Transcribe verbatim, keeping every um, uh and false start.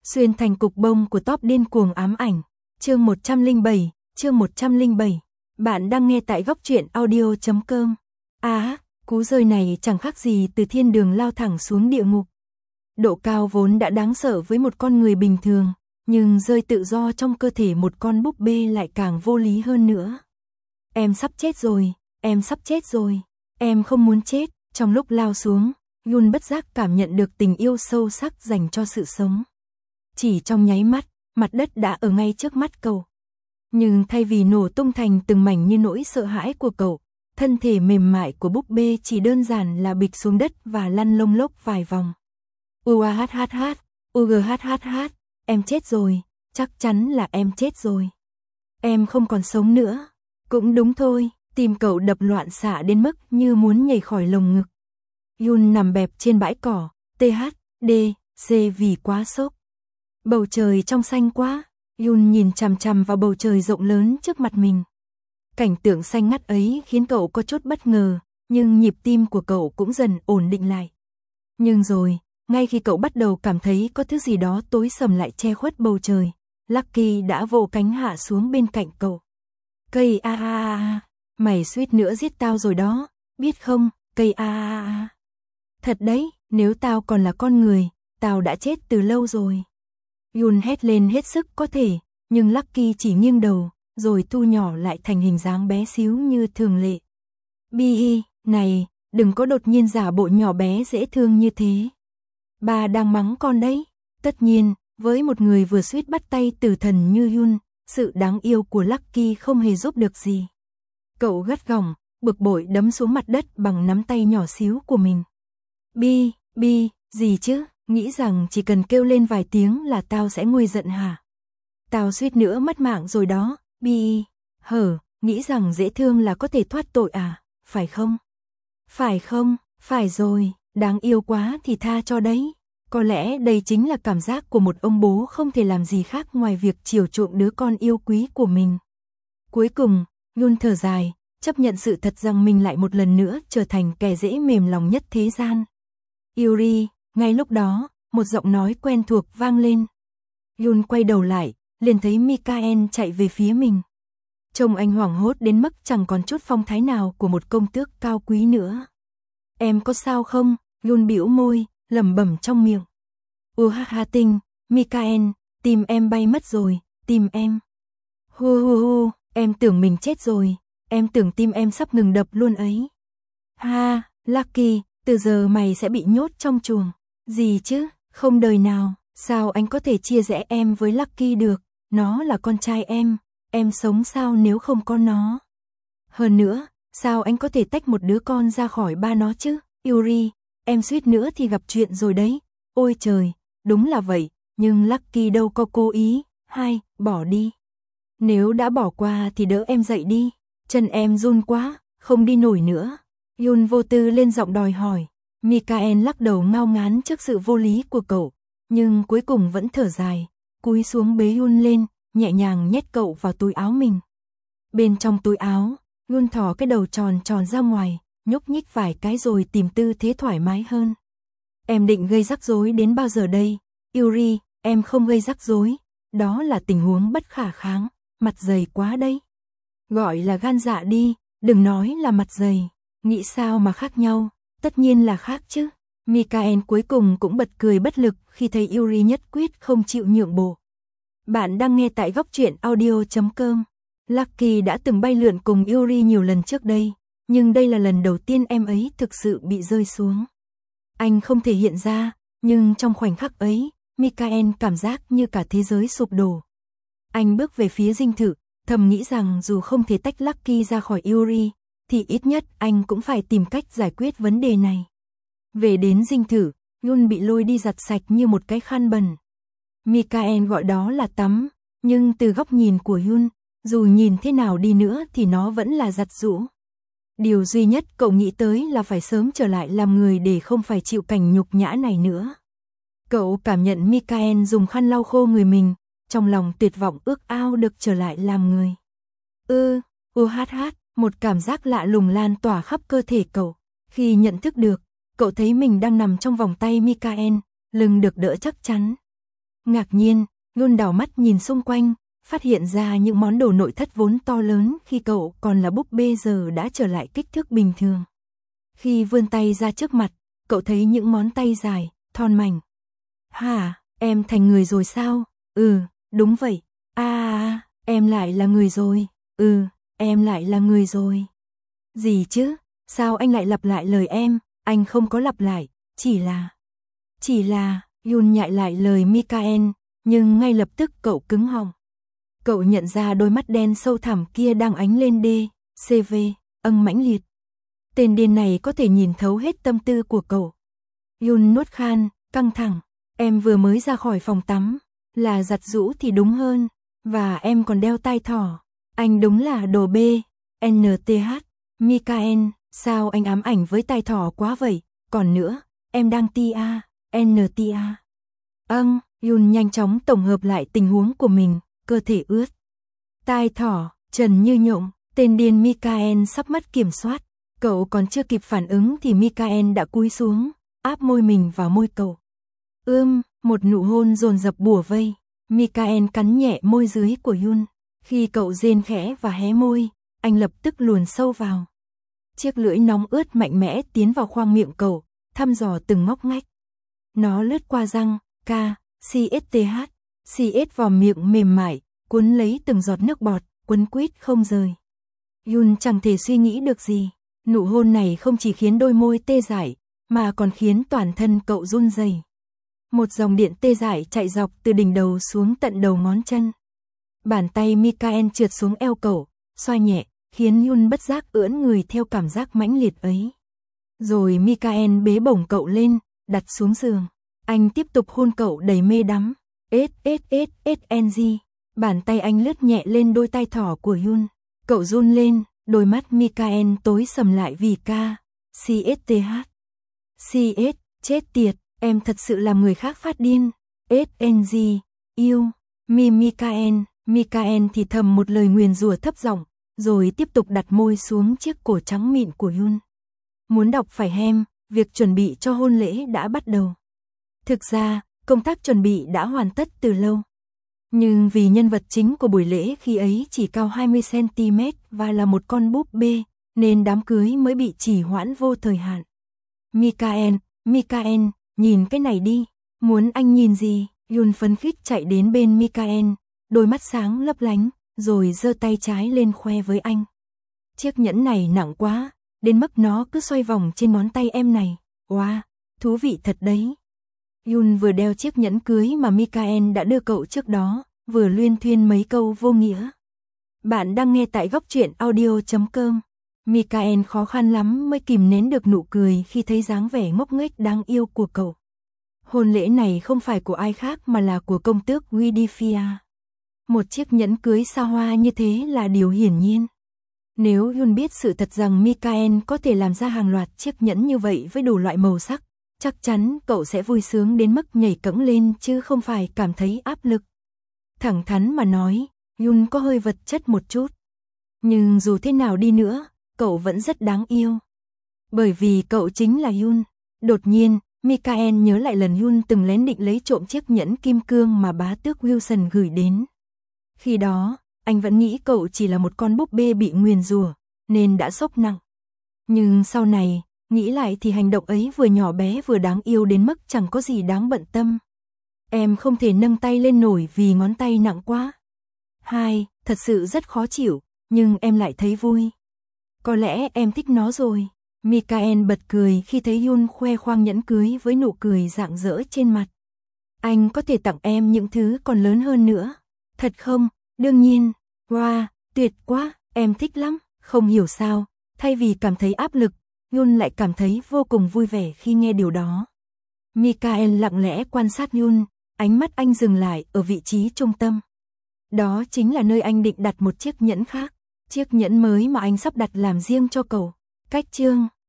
Xuyên thành cục bông của top điên cuồng ám ảnh. Chương một trăm lẻ bảy, chương một trăm lẻ bảy. Bạn đang nghe tại góc truyện audio chấm com. À, cú rơi này chẳng khác gì từ thiên đường lao thẳng xuống địa ngục. Độ cao vốn đã đáng sợ với một con người bình thường, nhưng rơi tự do trong cơ thể một con búp bê lại càng vô lý hơn nữa. Em sắp chết rồi, em sắp chết rồi, em không muốn chết. Trong lúc lao xuống, Yun bất giác cảm nhận được tình yêu sâu sắc dành cho sự sống. Chỉ trong nháy mắt, mặt đất đã ở ngay trước mắt cậu. Nhưng thay vì nổ tung thành từng mảnh như nỗi sợ hãi của cậu, thân thể mềm mại của búp bê chỉ đơn giản là bịch xuống đất và lăn lông lốc vài vòng. Uahhh, ughhh, em chết rồi, chắc chắn là em chết rồi. Em không còn sống nữa. Cũng đúng thôi, tim cậu đập loạn xạ đến mức như muốn nhảy khỏi lồng ngực. Yun nằm bẹp trên bãi cỏ, tê hát đê xê vì quá sốc. Bầu trời trong xanh quá, Yun nhìn chằm chằm vào bầu trời rộng lớn trước mặt mình. Cảnh tượng xanh ngắt ấy khiến cậu có chút bất ngờ, nhưng nhịp tim của cậu cũng dần ổn định lại. Nhưng rồi, ngay khi cậu bắt đầu cảm thấy có thứ gì đó tối sầm lại che khuất bầu trời, Lucky đã vỗ cánh hạ xuống bên cạnh cậu. Cây a a a, mày suýt nữa giết tao rồi đó, biết không, cây a a a. Thật đấy, nếu tao còn là con người, tao đã chết từ lâu rồi. Yun hét lên hết sức có thể, nhưng Lucky chỉ nghiêng đầu, rồi thu nhỏ lại thành hình dáng bé xíu như thường lệ. Bi, này, đừng có đột nhiên giả bộ nhỏ bé dễ thương như thế. Ba đang mắng con đấy. Tất nhiên, với một người vừa suýt bắt tay tử thần như Yun, sự đáng yêu của Lucky không hề giúp được gì. Cậu gắt gỏng, bực bội đấm xuống mặt đất bằng nắm tay nhỏ xíu của mình. Bi, Bi, gì chứ, nghĩ rằng chỉ cần kêu lên vài tiếng là tao sẽ nguôi giận hả? Tao suýt nữa mất mạng rồi đó, Bi. Hở, nghĩ rằng dễ thương là có thể thoát tội à, phải không? Phải không, phải rồi, đáng yêu quá thì tha cho đấy. Có lẽ đây chính là cảm giác của một ông bố không thể làm gì khác ngoài việc chiều chuộng đứa con yêu quý của mình. Cuối cùng, Yun thở dài, chấp nhận sự thật rằng mình lại một lần nữa trở thành kẻ dễ mềm lòng nhất thế gian. Yuri, ngay lúc đó, một giọng nói quen thuộc vang lên. Yun quay đầu lại, liền thấy Mikael chạy về phía mình. Trông anh hoảng hốt đến mức chẳng còn chút phong thái nào của một công tước cao quý nữa. Em có sao không? Yun bĩu môi, lẩm bẩm trong miệng. Uhaha tinh, Mikael, tim em bay mất rồi, tim em. Hu hu hu, em tưởng mình chết rồi, em tưởng tim em sắp ngừng đập luôn ấy. Ha, Lucky, từ giờ mày sẽ bị nhốt trong chuồng. Gì chứ, không đời nào, sao anh có thể chia rẽ em với Lucky được, nó là con trai em, em sống sao nếu không có nó. Hơn nữa, sao anh có thể tách một đứa con ra khỏi ba nó chứ, Yuri, em suýt nữa thì gặp chuyện rồi đấy. Ôi trời, đúng là vậy, nhưng Lucky đâu có cố ý. Hai, bỏ đi. Nếu đã bỏ qua thì đỡ em dậy đi, chân em run quá, không đi nổi nữa. Yun vô tư lên giọng đòi hỏi. Mikael lắc đầu ngao ngán trước sự vô lý của cậu, nhưng cuối cùng vẫn thở dài, cúi xuống bế Yun lên, nhẹ nhàng nhét cậu vào túi áo mình. Bên trong túi áo, Yun thò cái đầu tròn tròn ra ngoài, nhúc nhích vài cái rồi tìm tư thế thoải mái hơn. Em định gây rắc rối đến bao giờ đây? Yuri, em không gây rắc rối, đó là tình huống bất khả kháng, mặt dày quá đấy. Gọi là gan dạ đi, đừng nói là mặt dày, nghĩ sao mà khác nhau, tất nhiên là khác chứ. Mikael cuối cùng cũng bật cười bất lực khi thấy Yuri nhất quyết không chịu nhượng bộ. Bạn đang nghe tại góc truyện audio chấm com. Lucky đã từng bay lượn cùng Yuri nhiều lần trước đây, nhưng đây là lần đầu tiên em ấy thực sự bị rơi xuống. Anh không thể hiện ra, nhưng trong khoảnh khắc ấy, Mikael cảm giác như cả thế giới sụp đổ. Anh bước về phía dinh thự, thầm nghĩ rằng dù không thể tách Lucky ra khỏi Yuri, thì ít nhất anh cũng phải tìm cách giải quyết vấn đề này. Về đến dinh thự, Yun bị lôi đi giặt sạch như một cái khăn bẩn. Mikael gọi đó là tắm, nhưng từ góc nhìn của Yun, dù nhìn thế nào đi nữa thì nó vẫn là giặt giũ. Điều duy nhất cậu nghĩ tới là phải sớm trở lại làm người để không phải chịu cảnh nhục nhã này nữa. Cậu cảm nhận Mikael dùng khăn lau khô người mình, trong lòng tuyệt vọng ước ao được trở lại làm người. Ư, u hát hát, một cảm giác lạ lùng lan tỏa khắp cơ thể cậu. Khi nhận thức được, cậu thấy mình đang nằm trong vòng tay Mikael, lưng được đỡ chắc chắn. Ngạc nhiên, Yun đảo mắt nhìn xung quanh, phát hiện ra những món đồ nội thất vốn to lớn khi cậu còn là búp bê giờ đã trở lại kích thước bình thường. Khi vươn tay ra trước mặt, cậu thấy những ngón tay dài, thon mảnh. Hả, em thành người rồi sao? Ừ, đúng vậy. À, à, em lại là người rồi. Ừ, em lại là người rồi. Gì chứ? Sao anh lại lặp lại lời em? Anh không có lặp lại, chỉ là... Chỉ là, Yun nhại lại lời Mikael, nhưng ngay lập tức cậu cứng họng. Cậu nhận ra đôi mắt đen sâu thẳm kia đang ánh lên đê, xê vê, âng mãnh liệt. Tên điên này có thể nhìn thấu hết tâm tư của cậu. Yun nuốt khan, căng thẳng. Em vừa mới ra khỏi phòng tắm, là giặt giũ thì đúng hơn, và em còn đeo tai thỏ. Anh đúng là đồ bê, en tê hát. Mikael, sao anh ám ảnh với tai thỏ quá vậy? Còn nữa, em đang tia, en tê a. Âng, Yun nhanh chóng tổng hợp lại tình huống của mình, cơ thể ướt. Tai thỏ, trần như nhộng, tên điên Mikael sắp mất kiểm soát. Cậu còn chưa kịp phản ứng thì Mikael đã cúi xuống, áp môi mình vào môi cậu. Ưm, một nụ hôn dồn dập bủa vây. Mikael cắn nhẹ môi dưới của Yun. Khi cậu rên khẽ và hé môi, anh lập tức luồn sâu vào. Chiếc lưỡi nóng ướt mạnh mẽ tiến vào khoang miệng cậu, thăm dò từng ngóc ngách. Nó lướt qua răng, ca, xê ét tê hát, xê ét vào miệng mềm mại, cuốn lấy từng giọt nước bọt, quấn quýt không rời. Yun chẳng thể suy nghĩ được gì. Nụ hôn này không chỉ khiến đôi môi tê dại, mà còn khiến toàn thân cậu run rẩy. Một dòng điện tê dại chạy dọc từ đỉnh đầu xuống tận đầu ngón chân. Bàn tay Mikael trượt xuống eo cậu, xoa nhẹ, khiến Yun bất giác ưỡn người theo cảm giác mãnh liệt ấy. Rồi Mikael bế bổng cậu lên, đặt xuống giường. Anh tiếp tục hôn cậu đầy mê đắm. ét ét ét ét en giê. Bàn tay anh lướt nhẹ lên đôi tai thỏ của Yun. Cậu run lên, đôi mắt Mikael tối sầm lại vì ca, xê ét tê hát. xê ét, chết tiệt, em thật sự làm người khác phát điên. ét en giê, yêu, mi Mikael. Mikael thì thầm một lời nguyền rủa thấp giọng, rồi tiếp tục đặt môi xuống chiếc cổ trắng mịn của Yun. Muốn đọc phải hem, việc chuẩn bị cho hôn lễ đã bắt đầu. Thực ra, công tác chuẩn bị đã hoàn tất từ lâu. Nhưng vì nhân vật chính của buổi lễ khi ấy chỉ cao hai mươi xăng ti mét và là một con búp bê, nên đám cưới mới bị trì hoãn vô thời hạn. Mikael, Mikael, nhìn cái này đi. Muốn anh nhìn gì? Yun phấn khích chạy đến bên Mikael, đôi mắt sáng lấp lánh, rồi giơ tay trái lên khoe với anh. Chiếc nhẫn này nặng quá, đến mức nó cứ xoay vòng trên ngón tay em này. Wow, thú vị thật đấy. Yun vừa đeo chiếc nhẫn cưới mà Mikael đã đưa cậu trước đó, vừa luyên thuyên mấy câu vô nghĩa. Bạn đang nghe tại góc truyện audio chấm com. Mikael khó khăn lắm mới kìm nén được nụ cười khi thấy dáng vẻ ngốc nghếch đáng yêu của cậu. Hôn lễ này không phải của ai khác mà là của công tước Widifia. Một chiếc nhẫn cưới xa hoa như thế là điều hiển nhiên. Nếu Yun biết sự thật rằng Mikael có thể làm ra hàng loạt chiếc nhẫn như vậy với đủ loại màu sắc, chắc chắn cậu sẽ vui sướng đến mức nhảy cẫng lên chứ không phải cảm thấy áp lực. Thẳng thắn mà nói, Yun có hơi vật chất một chút. Nhưng dù thế nào đi nữa, cậu vẫn rất đáng yêu. Bởi vì cậu chính là Yun. Đột nhiên, Mikael nhớ lại lần Yun từng lén định lấy trộm chiếc nhẫn kim cương mà bá tước Wilson gửi đến. Khi đó, anh vẫn nghĩ cậu chỉ là một con búp bê bị nguyền rủa, nên đã sốc nặng. Nhưng sau này, nghĩ lại thì hành động ấy vừa nhỏ bé vừa đáng yêu đến mức chẳng có gì đáng bận tâm. Em không thể nâng tay lên nổi vì ngón tay nặng quá. Hai, thật sự rất khó chịu, nhưng em lại thấy vui. Có lẽ em thích nó rồi. Mikael bật cười khi thấy Yun khoe khoang nhẫn cưới với nụ cười rạng rỡ trên mặt. Anh có thể tặng em những thứ còn lớn hơn nữa. Thật không? Đương nhiên. Wow, tuyệt quá, em thích lắm. Không hiểu sao, thay vì cảm thấy áp lực, Yun lại cảm thấy vô cùng vui vẻ khi nghe điều đó. Mikael lặng lẽ quan sát Yun, ánh mắt anh dừng lại ở vị trí trung tâm. Đó chính là nơi anh định đặt một chiếc nhẫn khác. Chiếc nhẫn mới mà anh sắp đặt làm riêng cho cậu. Cách chương